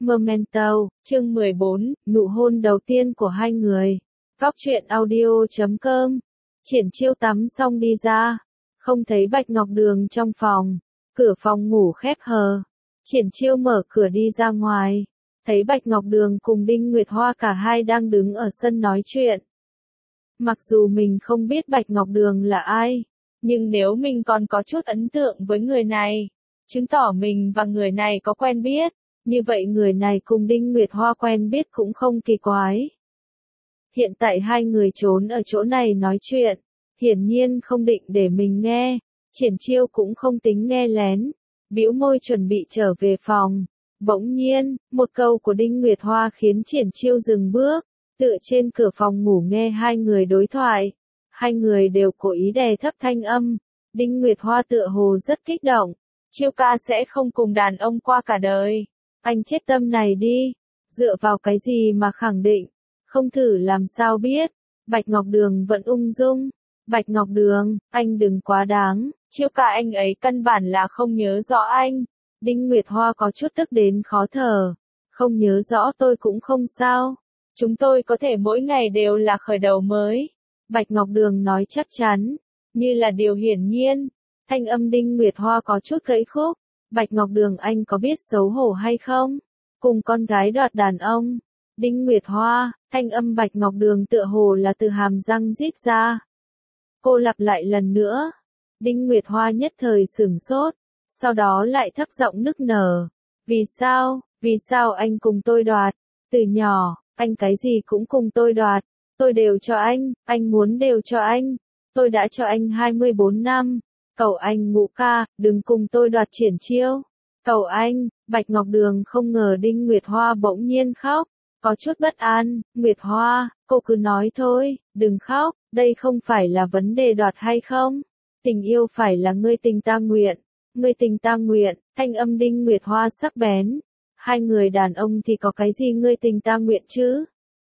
Memento, chương 14, nụ hôn đầu tiên của hai người. Góc truyện audio.com. Triển Chiêu tắm xong đi ra, không thấy Bạch Ngọc Đường trong phòng, cửa phòng ngủ khép hờ. Triển Chiêu mở cửa đi ra ngoài, thấy Bạch Ngọc Đường cùng Đinh Nguyệt Hoa cả hai đang đứng ở sân nói chuyện. Mặc dù mình không biết Bạch Ngọc Đường là ai, nhưng nếu mình còn có chút ấn tượng với người này, chứng tỏ mình và người này có quen biết, như vậy người này cùng Đinh Nguyệt Hoa quen biết cũng không kỳ quái. Hiện tại hai người trốn ở chỗ này nói chuyện, hiển nhiên không định để mình nghe, Triển Chiêu cũng không tính nghe lén, bĩu môi chuẩn bị trở về phòng. Bỗng nhiên, một câu của Đinh Nguyệt Hoa khiến Triển Chiêu dừng bước, tựa trên cửa phòng ngủ nghe hai người đối thoại. Hai người đều cố ý đè thấp thanh âm, Đinh Nguyệt Hoa tựa hồ rất kích động, Chiêu ca sẽ không cùng đàn ông qua cả đời. Anh chết tâm này đi, dựa vào cái gì mà khẳng định, không thử làm sao biết. Bạch Ngọc Đường vẫn ung dung, Bạch Ngọc Đường, anh đừng quá đáng, Chiêu ca anh ấy căn bản là không nhớ rõ anh. Đinh Nguyệt Hoa có chút tức đến khó thở, không nhớ rõ tôi cũng không sao, chúng tôi có thể mỗi ngày đều là khởi đầu mới. Bạch Ngọc Đường nói chắc chắn, như là điều hiển nhiên, thanh âm Đinh Nguyệt Hoa có chút gãy khúc. Bạch Ngọc Đường anh có biết xấu hổ hay không? Cùng con gái đoạt đàn ông. Đinh Nguyệt Hoa, thanh âm Bạch Ngọc Đường tựa hồ là từ hàm răng rít ra. Cô lặp lại lần nữa. Đinh Nguyệt Hoa nhất thời sửng sốt, sau đó lại thấp giọng nức nở. Vì sao anh cùng tôi đoạt? Từ nhỏ, anh cái gì cũng cùng tôi đoạt. Tôi đều cho anh muốn đều cho anh. Tôi đã cho anh 24 năm. Cầu anh Ngũ ca, đừng cùng tôi đoạt Triển Chiêu. Cầu anh, Bạch Ngọc Đường không ngờ Đinh Nguyệt Hoa bỗng nhiên khóc, có chút bất an. Nguyệt Hoa, cô cứ nói thôi, đừng khóc, đây không phải là vấn đề đoạt hay không. Tình yêu phải là ngươi tình ta nguyện. Ngươi tình ta nguyện, thanh âm Đinh Nguyệt Hoa sắc bén. Hai người đàn ông thì có cái gì ngươi tình ta nguyện chứ?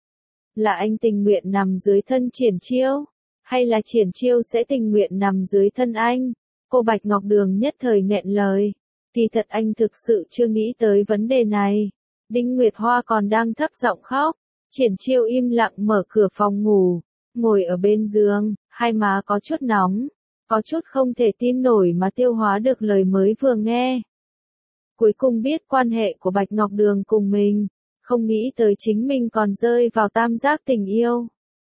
Là anh tình nguyện nằm dưới thân Triển Chiêu, hay là Triển Chiêu sẽ tình nguyện nằm dưới thân anh? Cô Bạch Ngọc Đường nhất thời nghẹn lời. Kỳ thật anh thực sự chưa nghĩ tới vấn đề này. Đinh Nguyệt Hoa còn đang thấp giọng khóc. Triển Chiêu im lặng mở cửa phòng ngủ, ngồi ở bên giường, hai má có chút nóng, có chút không thể tin nổi mà tiêu hóa được lời mới vừa nghe. Cuối cùng biết quan hệ của Bạch Ngọc Đường cùng mình, không nghĩ tới chính mình còn rơi vào tam giác tình yêu.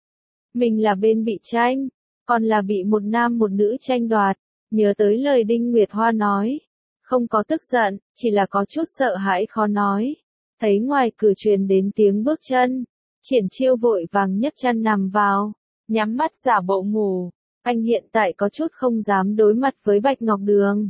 Mình là bên bị tranh, còn là bị một nam một nữ tranh đoạt. Nhớ tới lời Đinh Nguyệt Hoa nói, không có tức giận, chỉ là có chút sợ hãi khó nói. Thấy ngoài cửa truyền đến tiếng bước chân, Triển Chiêu vội vàng nhấc chân nằm vào, nhắm mắt giả bộ ngủ. Anh hiện tại có chút không dám đối mặt với Bạch Ngọc Đường.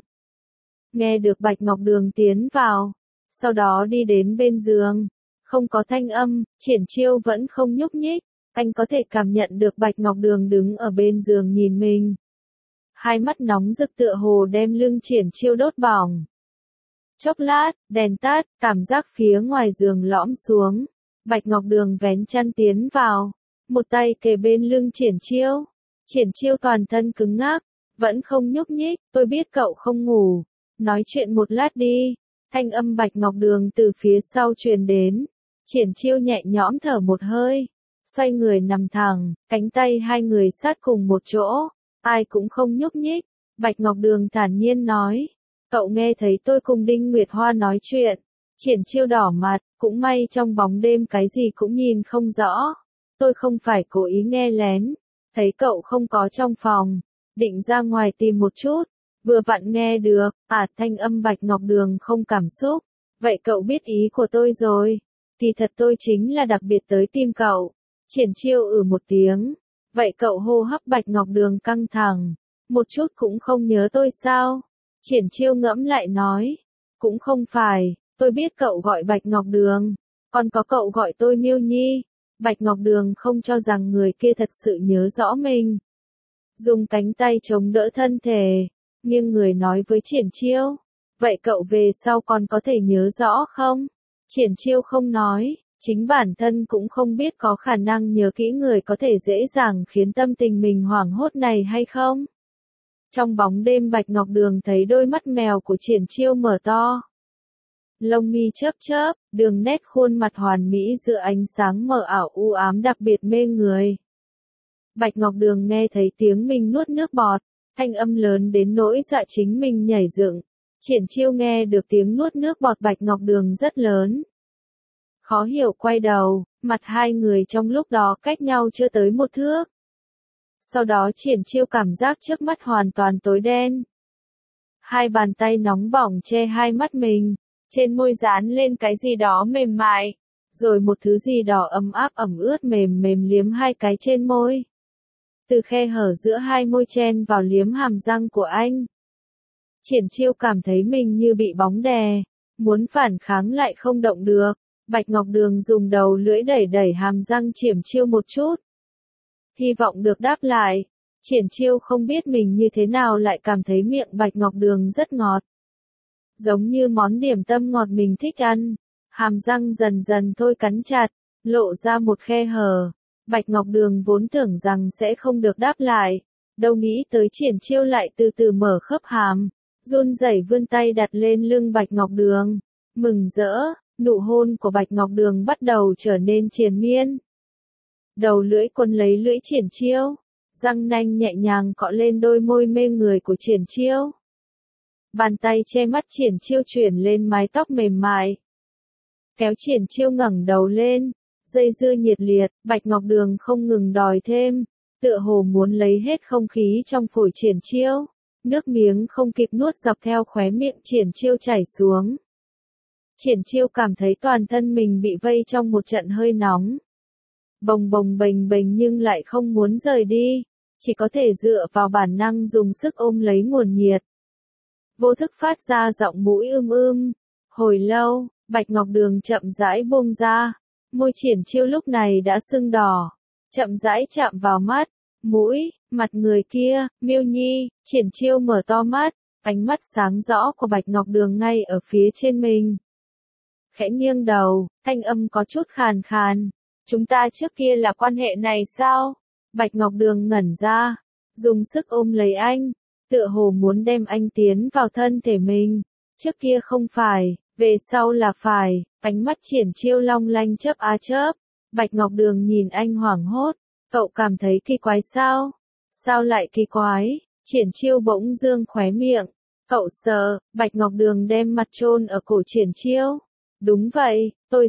Nghe được Bạch Ngọc Đường tiến vào, sau đó đi đến bên giường, không có thanh âm, Triển Chiêu vẫn không nhúc nhích. Anh có thể cảm nhận được Bạch Ngọc Đường đứng ở bên giường nhìn mình. Hai mắt nóng rực tựa hồ đem lưng Triển Chiêu đốt bỏng. Chốc lát, đèn tắt, cảm giác phía ngoài giường lõm xuống. Bạch Ngọc Đường vén chăn tiến vào, một tay kề bên lưng Triển Chiêu. Triển Chiêu toàn thân cứng ngắc, vẫn không nhúc nhích. Tôi biết cậu không ngủ, nói chuyện một lát đi. Thanh âm Bạch Ngọc Đường từ phía sau truyền đến. Triển Chiêu nhẹ nhõm thở một hơi, xoay người nằm thẳng, cánh tay hai người sát cùng một chỗ, ai cũng không nhúc nhích. Bạch Ngọc Đường thản nhiên nói, cậu nghe thấy tôi cùng Đinh Nguyệt Hoa nói chuyện. Triển Chiêu đỏ mặt, cũng may trong bóng đêm cái gì cũng nhìn không rõ. Tôi không phải cố ý nghe lén, thấy cậu không có trong phòng, định ra ngoài tìm một chút, vừa vặn nghe được. Thanh âm Bạch Ngọc Đường không cảm xúc. Vậy cậu biết ý của tôi rồi. Kỳ thật tôi chính là đặc biệt tới tìm cậu. Triển Chiêu một tiếng. Vậy cậu hô hấp Bạch Ngọc Đường căng thẳng, một chút cũng không nhớ tôi sao? Triển Chiêu ngẫm lại nói, cũng không phải, tôi biết cậu gọi Bạch Ngọc Đường, còn có cậu gọi tôi Miêu Nhi. Bạch Ngọc Đường không cho rằng người kia thật sự nhớ rõ mình. Dùng cánh tay chống đỡ thân thể, nhưng người nói với Triển Chiêu, vậy cậu về sau còn có thể nhớ rõ không? Triển Chiêu không nói. Chính bản thân cũng không biết có khả năng nhớ kỹ người có thể dễ dàng khiến tâm tình mình hoảng hốt này hay không. Trong bóng đêm Bạch Ngọc Đường thấy đôi mắt mèo của Triển Chiêu mở to. Lông mi chớp chớp, đường nét khuôn mặt hoàn mỹ giữa ánh sáng mờ ảo u ám đặc biệt mê người. Bạch Ngọc Đường nghe thấy tiếng mình nuốt nước bọt, thanh âm lớn đến nỗi dọa chính mình nhảy dựng. Triển Chiêu nghe được tiếng nuốt nước bọt Bạch Ngọc Đường rất lớn. Khó hiểu quay đầu, mặt hai người trong lúc đó cách nhau chưa tới một thước. Sau đó Triển Chiêu cảm giác trước mắt hoàn toàn tối đen. Hai bàn tay nóng bỏng che hai mắt mình, trên môi dán lên cái gì đó mềm mại, rồi một thứ gì đó ấm áp ẩm ướt mềm mềm liếm hai cái trên môi. Từ khe hở giữa hai môi chen vào liếm hàm răng của anh. Triển Chiêu cảm thấy mình như bị bóng đè, muốn phản kháng lại không động được. Bạch Ngọc Đường dùng đầu lưỡi đẩy đẩy hàm răng Triển Chiêu một chút. Hy vọng được đáp lại. Triển Chiêu không biết mình như thế nào lại cảm thấy miệng Bạch Ngọc Đường rất ngọt. Giống như món điểm tâm ngọt mình thích ăn. Hàm răng dần dần thôi cắn chặt, lộ ra một khe hở. Bạch Ngọc Đường vốn tưởng rằng sẽ không được đáp lại. Đâu nghĩ tới Triển Chiêu lại từ từ mở khớp hàm, run rẩy vươn tay đặt lên lưng Bạch Ngọc Đường. Mừng rỡ, nụ hôn của Bạch Ngọc Đường bắt đầu trở nên triền miên. Đầu lưỡi quấn lấy lưỡi Triển Chiêu, răng nanh nhẹ nhàng cọ lên đôi môi mê người của Triển Chiêu. Bàn tay che mắt Triển Chiêu chuyển lên mái tóc mềm mại. Kéo Triển Chiêu ngẩng đầu lên, dây dưa nhiệt liệt, Bạch Ngọc Đường không ngừng đòi thêm, tựa hồ muốn lấy hết không khí trong phổi Triển Chiêu. Nước miếng không kịp nuốt dọc theo khóe miệng Triển Chiêu chảy xuống. Triển Chiêu cảm thấy toàn thân mình bị vây trong một trận hơi nóng. Bồng bồng bềnh bềnh nhưng lại không muốn rời đi, chỉ có thể dựa vào bản năng dùng sức ôm lấy nguồn nhiệt. Vô thức phát ra giọng mũi Hồi lâu, Bạch Ngọc Đường chậm rãi buông ra, môi Triển Chiêu lúc này đã sưng đỏ, chậm rãi chạm vào mắt, mũi, mặt người kia. Miêu Nhi. Triển Chiêu mở to mắt, ánh mắt sáng rõ của Bạch Ngọc Đường ngay ở phía trên mình. Khẽ nghiêng đầu, thanh âm có chút khàn khàn. Chúng ta trước kia là quan hệ này sao? Bạch Ngọc Đường ngẩn ra, dùng sức ôm lấy anh, tựa hồ muốn đem anh tiến vào thân thể mình. Trước kia không phải, về sau là phải. Ánh mắt Triển Chiêu long lanh chớp á chớp. Bạch Ngọc Đường nhìn anh hoảng hốt. Cậu cảm thấy kỳ quái sao? Sao lại kỳ quái? Triển Chiêu bỗng dương khóe miệng. Cậu sợ? Bạch Ngọc Đường đem mặt chôn ở cổ Triển Chiêu. Đúng vậy, tôi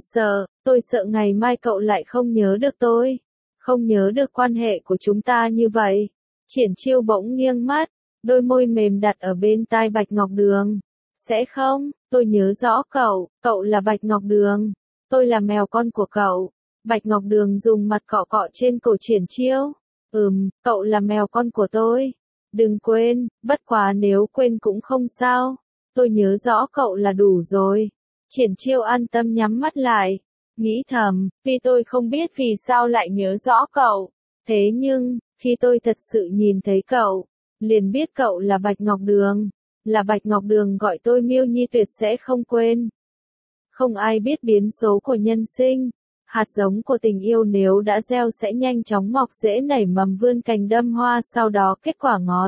sợ ngày mai cậu lại không nhớ được tôi. Không nhớ được quan hệ của chúng ta như vậy. Triển Chiêu bỗng nghiêng mắt, đôi môi mềm đặt ở bên tai Bạch Ngọc Đường. Sẽ không, tôi nhớ rõ cậu là Bạch Ngọc Đường. Tôi là mèo con của cậu. Bạch Ngọc Đường dùng mặt cọ cọ trên cổ Triển Chiêu. Cậu là mèo con của tôi. Đừng quên, bất quá nếu quên cũng không sao. Tôi nhớ rõ cậu là đủ rồi. Triển Chiêu an tâm nhắm mắt lại, nghĩ thầm, vì tôi không biết vì sao lại nhớ rõ cậu. Thế nhưng, khi tôi thật sự nhìn thấy cậu, liền biết cậu là Bạch Ngọc Đường. Là Bạch Ngọc Đường gọi tôi Miêu Nhi tuyệt sẽ không quên. Không ai biết biến số của nhân sinh. Hạt giống của tình yêu nếu đã gieo sẽ nhanh chóng mọc rễ nảy mầm vươn cành đâm hoa sau đó kết quả ngọt.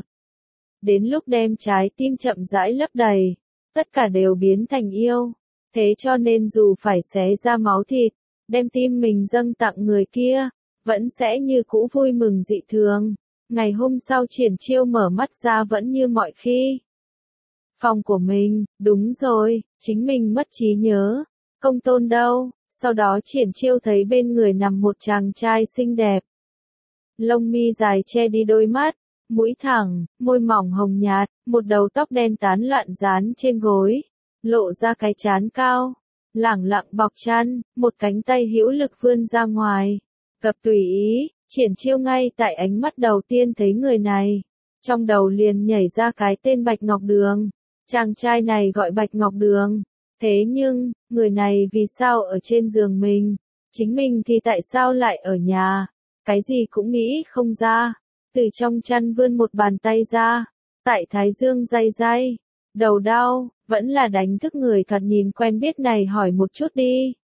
Đến lúc đem trái tim chậm rãi lấp đầy, tất cả đều biến thành yêu. Thế cho nên dù phải xé ra máu thịt, đem tim mình dâng tặng người kia, vẫn sẽ như cũ vui mừng dị thường. Ngày hôm sau Triển Chiêu mở mắt ra vẫn như mọi khi. Phòng của mình, đúng rồi, chính mình mất trí nhớ. Công Tôn đâu? Sau đó Triển Chiêu thấy bên người nằm một chàng trai xinh đẹp. Lông mi dài che đi đôi mắt, mũi thẳng, môi mỏng hồng nhạt, một đầu tóc đen tán loạn dán trên gối, lộ ra cái trán cao, lẳng lặng bọc chăn, một cánh tay hữu lực vươn ra ngoài, gập tùy ý. Triển Chiêu ngay tại ánh mắt đầu tiên thấy người này, trong đầu liền nhảy ra cái tên Bạch Ngọc Đường. Chàng trai này gọi Bạch Ngọc Đường. Thế nhưng, người này vì sao ở trên giường mình? Chính mình thì tại sao lại ở nhà? Cái gì cũng nghĩ không ra. Từ trong chăn vươn một bàn tay ra. Tại thái dương day day. Đầu đau, vẫn là đánh thức người thoạt nhìn quen biết này hỏi một chút đi.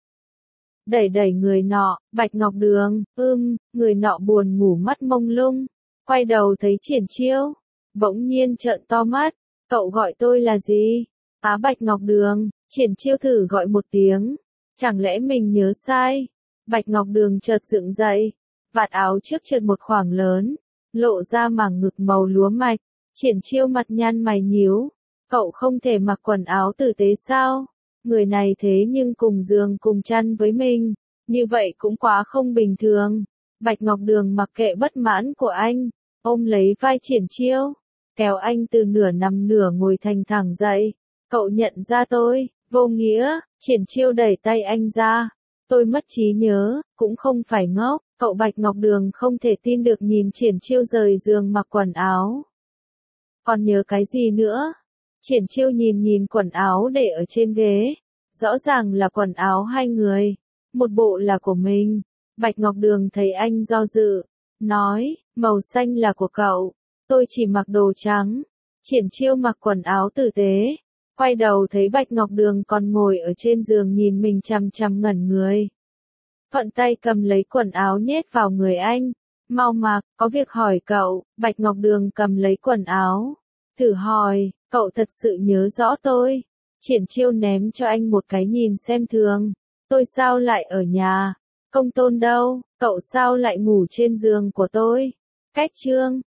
Đẩy đẩy người nọ, Bạch Ngọc Đường, người nọ buồn ngủ mắt mông lung. Quay đầu thấy Triển Chiêu. Bỗng nhiên trợn to mắt. Cậu gọi tôi là gì? Bạch Ngọc Đường. Triển Chiêu thử gọi một tiếng. Chẳng lẽ mình nhớ sai? Bạch Ngọc Đường chợt dựng dậy. Vạt áo trước trượt một khoảng lớn. Lộ ra mảng ngực màu lúa mạch. Triển Chiêu mặt nhăn mày nhíu. Cậu không thể mặc quần áo tử tế sao? Người này thế nhưng cùng giường cùng chăn với mình. Như vậy cũng quá không bình thường. Bạch Ngọc Đường mặc kệ bất mãn của anh. Ôm lấy vai Triển Chiêu. Kéo anh từ nửa nằm nửa ngồi thành thẳng dậy. Cậu nhận ra tôi, vô nghĩa. Triển Chiêu đẩy tay anh ra. Tôi mất trí nhớ, cũng không phải ngốc. Cậu Bạch Ngọc Đường không thể tin được nhìn Triển Chiêu rời giường mặc quần áo. Còn nhớ cái gì nữa? Triển Chiêu nhìn quần áo để ở trên ghế. Rõ ràng là quần áo hai người. Một bộ là của mình. Bạch Ngọc Đường thấy anh do dự. Nói, màu xanh là của cậu. Tôi chỉ mặc đồ trắng. Triển Chiêu mặc quần áo tử tế. Quay đầu thấy Bạch Ngọc Đường còn ngồi ở trên giường nhìn mình chằm chằm ngẩn người. Thuận tay cầm lấy quần áo nhét vào người anh. Mau mặc, có việc hỏi cậu. Bạch Ngọc Đường cầm lấy quần áo. Thử hỏi, cậu thật sự nhớ rõ tôi. Triển Chiêu ném cho anh một cái nhìn xem thường. Tôi sao lại ở nhà? Công Tôn đâu? Cậu sao lại ngủ trên giường của tôi? Cách chương